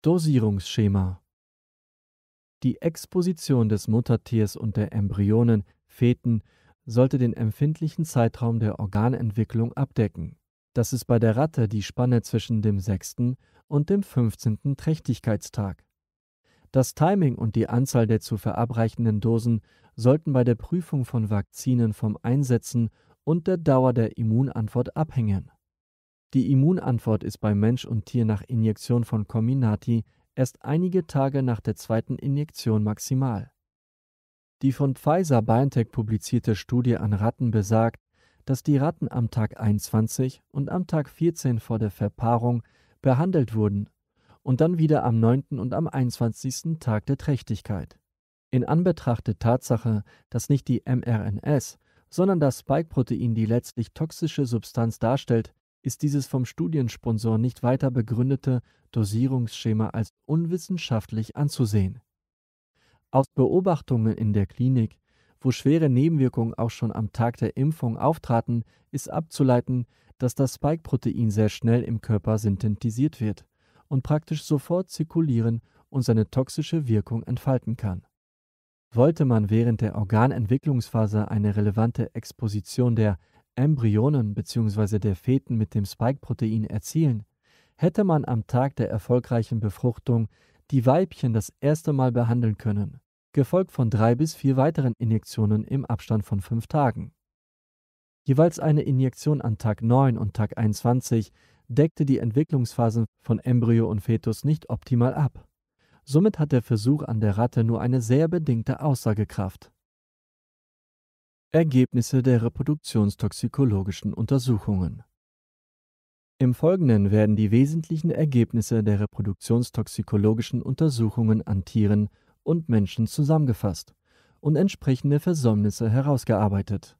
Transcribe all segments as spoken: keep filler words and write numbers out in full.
Dosierungsschema. Die Exposition des Muttertiers und der Embryonen, Feten, sollte den empfindlichen Zeitraum der Organentwicklung abdecken. Das ist bei der Ratte die Spanne zwischen dem sechsten und dem fünfzehnten Trächtigkeitstag. Das Timing und die Anzahl der zu verabreichenden Dosen sollten bei der Prüfung von Vakzinen vom Einsetzen und der Dauer der Immunantwort abhängen. Die Immunantwort ist bei Mensch und Tier nach Injektion von Comirnaty erst einige Tage nach der zweiten Injektion maximal. Die von Pfizer-BioNTech publizierte Studie an Ratten besagt, dass die Ratten am Tag einundzwanzig und am Tag vierzehn vor der Verpaarung behandelt wurden und dann wieder am neunten und am einundzwanzigsten Tag der Trächtigkeit. In Anbetracht der Tatsache, dass nicht die mRNS, sondern das Spike-Protein die letztlich toxische Substanz darstellt, ist dieses vom Studiensponsor nicht weiter begründete Dosierungsschema als unwissenschaftlich anzusehen. Aus Beobachtungen in der Klinik, wo schwere Nebenwirkungen auch schon am Tag der Impfung auftraten, ist abzuleiten, dass das Spike-Protein sehr schnell im Körper synthetisiert wird und praktisch sofort zirkulieren und seine toxische Wirkung entfalten kann. Wollte man während der Organentwicklungsphase eine relevante Exposition der Embryonen bzw. der Feten mit dem Spike-Protein erzielen, hätte man am Tag der erfolgreichen Befruchtung die Weibchen das erste Mal behandeln können, gefolgt von drei bis vier weiteren Injektionen im Abstand von fünf Tagen. Jeweils eine Injektion an Tag neun und Tag einundzwanzig deckte die Entwicklungsphasen von Embryo und Fetus nicht optimal ab. Somit hat der Versuch an der Ratte nur eine sehr bedingte Aussagekraft. Ergebnisse der reproduktionstoxikologischen Untersuchungen. Im Folgenden werden die wesentlichen Ergebnisse der reproduktionstoxikologischen Untersuchungen an Tieren und Menschen zusammengefasst und entsprechende Versäumnisse herausgearbeitet.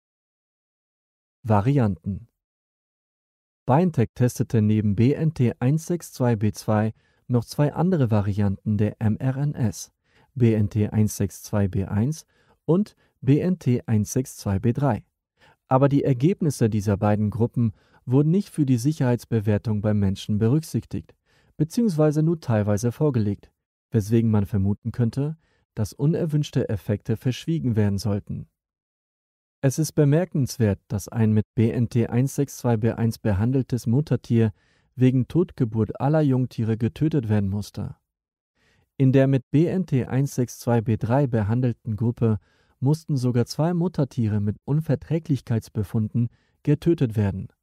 Varianten. BioNTech testete neben B N T eins sechs zwei B zwei noch zwei andere Varianten der mRNS, B N T eins sechs zwei B eins und B N T eins sechs zwei B drei. Aber die Ergebnisse dieser beiden Gruppen wurden nicht für die Sicherheitsbewertung beim Menschen berücksichtigt, beziehungsweise nur teilweise vorgelegt, weswegen man vermuten könnte, dass unerwünschte Effekte verschwiegen werden sollten. Es ist bemerkenswert, dass ein mit B N T eins sechs zwei B eins behandeltes Muttertier wegen Totgeburt aller Jungtiere getötet werden musste. In der mit B N T eins sechs zwei B drei behandelten Gruppe mussten sogar zwei Muttertiere mit Unverträglichkeitsbefunden getötet werden.